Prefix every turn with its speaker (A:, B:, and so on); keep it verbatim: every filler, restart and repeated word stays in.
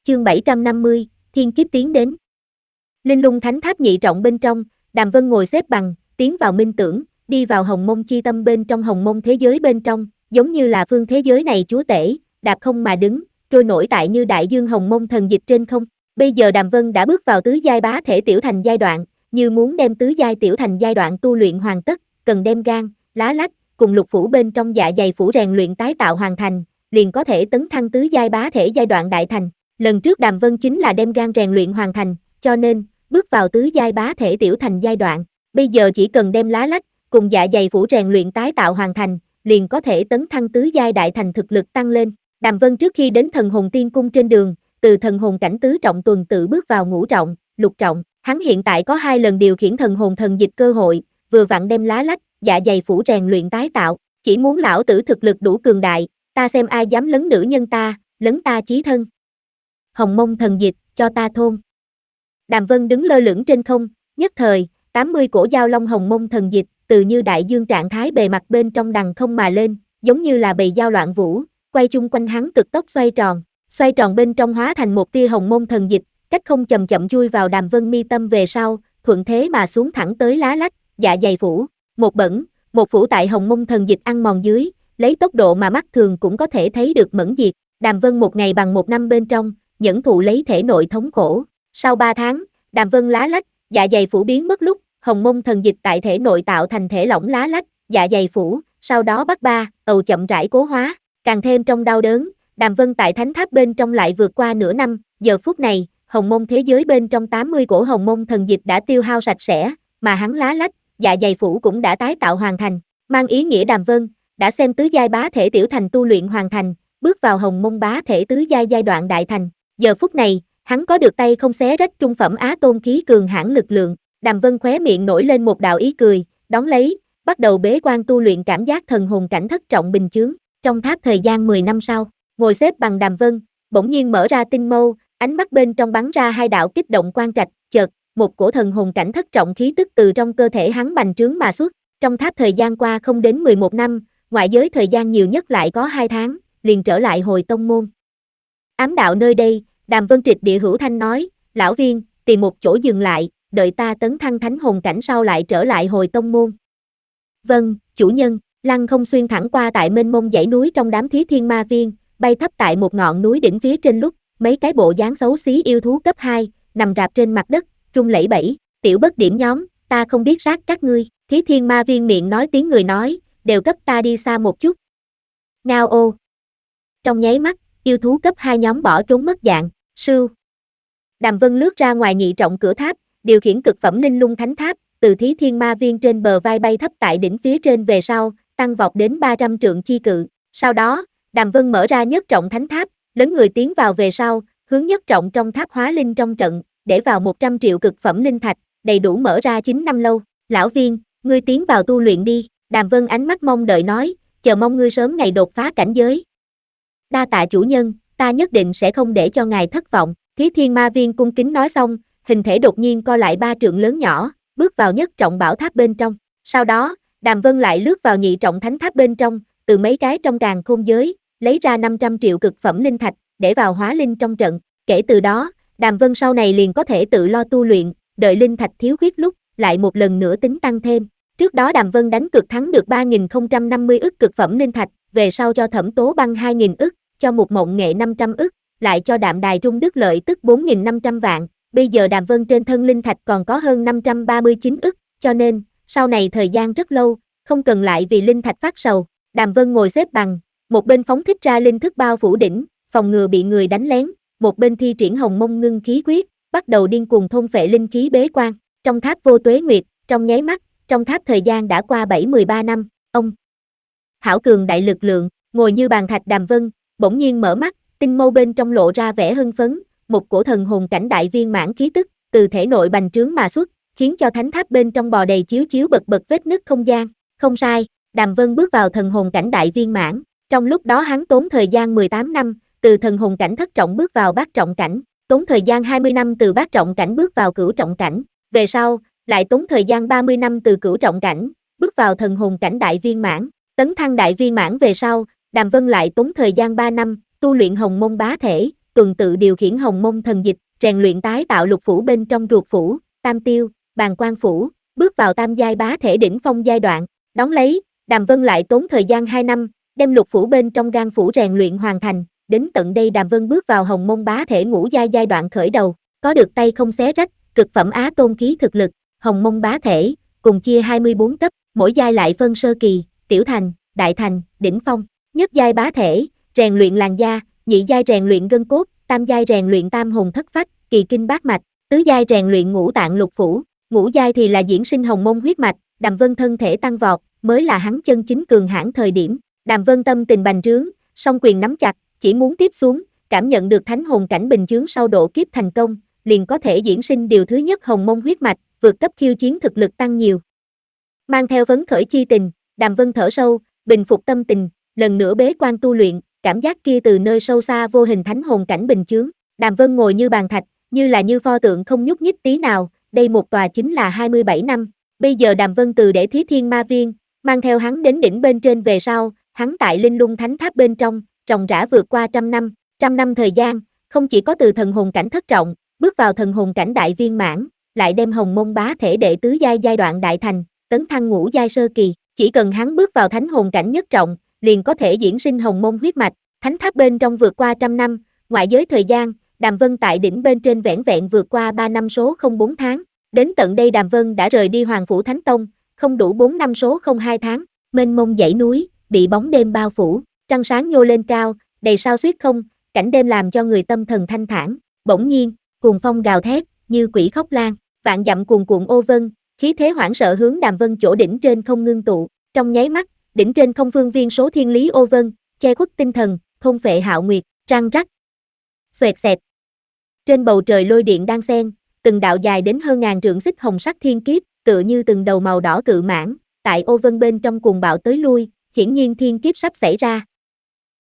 A: chương bảy trăm năm mươi, thiên kiếp tiến đến. Linh Lung Thánh Tháp nhị trọng bên trong, Đàm Vân ngồi xếp bằng, tiến vào minh tưởng, đi vào hồng mông chi tâm bên trong hồng mông thế giới bên trong, giống như là phương thế giới này chúa tể, đạp không mà đứng, trôi nổi tại như đại dương hồng mông thần dịch trên không. Bây giờ Đàm Vân đã bước vào tứ giai bá thể tiểu thành giai đoạn, như muốn đem tứ giai tiểu thành giai đoạn tu luyện hoàn tất, cần đem gan, lá lách, cùng lục phủ bên trong dạ dày phủ rèn luyện tái tạo hoàn thành, liền có thể tấn thăng tứ giai bá thể giai đoạn đại thành. Lần trước Đàm Vân chính là đem gan rèn luyện hoàn thành, cho nên, bước vào tứ giai bá thể tiểu thành giai đoạn, bây giờ chỉ cần đem lá lách, cùng dạ dày phủ rèn luyện tái tạo hoàn thành, liền có thể tấn thăng tứ giai đại thành thực lực tăng lên. Đàm Vân trước khi đến thần hồn tiên cung trên đường, từ thần hồn cảnh tứ trọng tuần tự bước vào ngũ trọng, lục trọng, hắn hiện tại có hai lần điều khiển thần hồn thần dịch cơ hội, vừa vặn đem lá lách, dạ dày phủ rèn luyện tái tạo, chỉ muốn lão tử thực lực đủ cường đại, ta xem ai dám lấn nữ nhân ta, lấn ta chí thân. Hồng mông thần dịch, cho ta thôn. Đàm Vân đứng lơ lửng trên không, nhất thời, tám mươi cổ giao long hồng mông thần dịch, từ như đại dương trạng thái bề mặt bên trong đằng không mà lên, giống như là bầy dao loạn vũ, quay chung quanh hắn cực tốc xoay tròn, xoay tròn bên trong hóa thành một tia hồng mông thần dịch, cách không chậm chậm chui vào Đàm Vân mi tâm về sau, thuận thế mà xuống thẳng tới lá lách, dạ dày phủ, một bẩn, một phủ tại hồng mông thần dịch ăn mòn dưới, lấy tốc độ mà mắt thường cũng có thể thấy được mẫn diệt. Đàm Vân một ngày bằng một năm bên trong, nhẫn thụ lấy thể nội thống khổ. Sau ba tháng, Đàm Vân lá lách, dạ dày phủ biến mất lúc, hồng mông thần dịch tại thể nội tạo thành thể lỏng lá lách, dạ dày phủ, sau đó bắt ba, ầu chậm rãi cố hóa, càng thêm trong đau đớn, Đàm Vân tại thánh tháp bên trong lại vượt qua nửa năm, giờ phút này, hồng mông thế giới bên trong tám mươi cổ hồng mông thần dịch đã tiêu hao sạch sẽ, mà hắn lá lách, dạ dày phủ cũng đã tái tạo hoàn thành, mang ý nghĩa Đàm Vân đã xem tứ giai bá thể tiểu thành tu luyện hoàn thành, bước vào hồng mông bá thể tứ giai giai đoạn đại thành. Giờ phút này, hắn có được tay không xé rách trung phẩm á tôn khí cường hãn lực lượng. Đàm Vân khóe miệng nổi lên một đạo ý cười, đón lấy, bắt đầu bế quan tu luyện cảm giác thần hồn cảnh thất trọng bình chướng. Trong tháp thời gian mười năm sau, ngồi xếp bằng Đàm Vân, bỗng nhiên mở ra tinh mâu, ánh mắt bên trong bắn ra hai đạo kích động quang trạch, chợt, một cổ thần hồn cảnh thất trọng khí tức từ trong cơ thể hắn bành trướng mà xuất. Trong tháp thời gian qua không đến mười một năm, ngoại giới thời gian nhiều nhất lại có hai tháng, liền trở lại hồi tông môn. Ám đạo nơi đây, Đàm Vân triệt địa hữu thanh nói, lão viên, tìm một chỗ dừng lại, đợi ta tấn thăng thánh hồn cảnh sau lại trở lại hồi tông môn. Vâng, chủ nhân. Lăng không xuyên thẳng qua tại mênh mông dãy núi trong đám Thí Thiên Ma Viên, bay thấp tại một ngọn núi đỉnh phía trên lúc, mấy cái bộ dáng xấu xí yêu thú cấp hai, nằm rạp trên mặt đất, rung lẩy bẩy, tiểu bất điểm nhóm, ta không biết sát các ngươi. Thí Thiên Ma Viên miệng nói tiếng người nói, đều cấp ta đi xa một chút. Ngao ô. Trong nháy mắt, yêu thú cấp hai nhóm bỏ trốn mất dạng, sưu. Đàm Vân lướt ra ngoài nhị trọng cửa tháp, điều khiển cực phẩm Linh Lung Thánh Tháp, từ Thí Thiên Ma Viên trên bờ vai bay thấp tại đỉnh phía trên về sau, tăng vọt đến ba trăm trượng chi cự. Sau đó, Đàm Vân mở ra nhất trọng thánh tháp, lớn người tiến vào về sau, hướng nhất trọng trong tháp hóa linh trong trận, để vào một trăm triệu cực phẩm linh thạch, đầy đủ mở ra chín năm lâu. Lão viên, ngươi tiến vào tu luyện đi. Đàm Vân ánh mắt mong đợi nói, chờ mong ngươi sớm ngày đột phá cảnh giới. Đa tạ chủ nhân, ta nhất định sẽ không để cho ngài thất vọng. Thí Thiên Ma Viên cung kính nói xong, hình thể đột nhiên co lại ba trượng lớn nhỏ, bước vào nhất trọng bảo tháp bên trong. Sau đó, Đàm Vân lại lướt vào nhị trọng thánh tháp bên trong, từ mấy cái trong càn khôn giới, lấy ra năm trăm triệu cực phẩm linh thạch, để vào hóa linh trong trận. Kể từ đó, Đàm Vân sau này liền có thể tự lo tu luyện, đợi linh thạch thiếu khuyết lúc, lại một lần nữa tính tăng thêm. Trước đó Đàm Vân đánh cược thắng được ba nghìn không trăm năm mươi ức cực phẩm linh thạch, về sau cho Thẩm Tố Băng hai nghìn ức, cho một mộng nghệ năm trăm ức, lại cho Đạm Đài Trung Đức Lợi tức bốn nghìn năm trăm vạn. Bây giờ Đàm Vân trên thân linh thạch còn có hơn năm trăm ba mươi chín ức, cho nên, sau này thời gian rất lâu, không cần lại vì linh thạch phát sầu. Đàm Vân ngồi xếp bằng, một bên phóng thích ra linh thức bao phủ đỉnh, phòng ngừa bị người đánh lén, một bên thi triển hồng mông ngưng khí quyết, bắt đầu điên cuồng thôn phệ linh khí bế quan. Trong tháp vô tuế nguyệt, trong nháy mắt, trong tháp thời gian đã qua bảy mươi ba năm, ông hảo cường đại lực lượng, ngồi như bàn thạch Đàm Vân, bỗng nhiên mở mắt, tinh mâu bên trong lộ ra vẻ hưng phấn, một cổ thần hồn cảnh đại viên mãn khí tức, từ thể nội bành trướng mà xuất, khiến cho thánh tháp bên trong bò đầy chiếu chiếu bật bật vết nứt không gian. Không sai, Đàm Vân bước vào thần hồn cảnh đại viên mãn, trong lúc đó hắn tốn thời gian mười tám năm, từ thần hồn cảnh thất trọng bước vào bát trọng cảnh, tốn thời gian hai mươi năm từ bát trọng cảnh bước vào cửu trọng cảnh, về sau, lại tốn thời gian ba mươi năm từ cửu trọng cảnh, bước vào thần hồn cảnh đại viên mãn, tấn thăng đại viên mãn về sau, Đàm Vân lại tốn thời gian ba năm, tu luyện hồng mông bá thể, tuần tự điều khiển hồng mông thần dịch, rèn luyện tái tạo lục phủ bên trong ruột phủ, tam tiêu, bàng quan phủ, bước vào tam giai bá thể đỉnh phong giai đoạn. Đón lấy, Đàm Vân lại tốn thời gian hai năm, đem lục phủ bên trong gan phủ rèn luyện hoàn thành, đến tận đây Đàm Vân bước vào hồng mông bá thể ngũ giai giai đoạn khởi đầu, có được tay không xé rách, cực phẩm á tôn khí thực lực, hồng mông bá thể, cùng chia hai mươi bốn cấp, mỗi giai lại phân sơ kỳ, tiểu thành, đại thành, đỉnh phong, nhất giai bá thể, rèn luyện làn da, nhị giai rèn luyện gân cốt, tam giai rèn luyện tam hồn thất phách, kỳ kinh bát mạch, tứ giai rèn luyện ngũ tạng lục phủ, ngũ giai thì là diễn sinh hồng mông huyết mạch, Đàm Vân thân thể tăng vọt, mới là hắn chân chính cường hãn thời điểm. Đàm Vân tâm tình bành trướng, song quyền nắm chặt, chỉ muốn tiếp xuống, cảm nhận được thánh hồn cảnh bình chướng sau độ kiếp thành công, liền có thể diễn sinh điều thứ nhất hồng mông huyết mạch, vượt cấp khiêu chiến thực lực tăng nhiều. Mang theo phấn khởi chi tình, Đàm Vân thở sâu, bình phục tâm tình, lần nữa bế quan tu luyện, cảm giác kia từ nơi sâu xa vô hình thánh hồn cảnh bình chướng. Đàm Vân ngồi như bàn thạch, như là như pho tượng không nhúc nhích tí nào, đây một tòa chính là hai mươi bảy năm. Bây giờ Đàm Vân từ để thí thiên ma viên, mang theo hắn đến đỉnh bên trên về sau, hắn tại linh lung thánh tháp bên trong, ròng rã vượt qua trăm năm, trăm năm thời gian, không chỉ có từ thần hồn cảnh thất trọng, bước vào thần hồn cảnh đại viên mãn, lại đem hồng mông bá thể đệ tứ giai giai đoạn đại thành, tấn thăng ngũ giai sơ kỳ, chỉ cần hắn bước vào thánh hồn cảnh nhất trọng, liền có thể diễn sinh hồng mông huyết mạch, thánh tháp bên trong vượt qua trăm năm, ngoại giới thời gian, Đàm Vân tại đỉnh bên trên vẻn vẹn vượt qua ba năm số không bốn tháng, đến tận đây Đàm Vân đã rời đi Hoàng Phủ Thánh Tông, không đủ bốn năm số không hai tháng, mênh mông dãy núi, bị bóng đêm bao phủ, trăng sáng nhô lên cao, đầy sao xuyết không, cảnh đêm làm cho người tâm thần thanh thản, bỗng nhiên, cuồng phong gào thét, như quỷ khóc lan, vạn dặm cuồn cuộn ô vân, khí thế hoảng sợ hướng Đàm Vân chỗ đỉnh trên không ngưng tụ, trong nháy mắt, đỉnh trên không phương viên số thiên lý ô vân, che khuất tinh thần, thôn phệ hạo nguyệt, răng rắc, xoẹt xẹt. Trên bầu trời lôi điện đan xen, từng đạo dài đến hơn ngàn trượng xích hồng sắc thiên kiếp, tựa như từng đầu màu đỏ cự mãng, tại ô vân bên trong cuồng bạo tới lui, hiển nhiên thiên kiếp sắp xảy ra,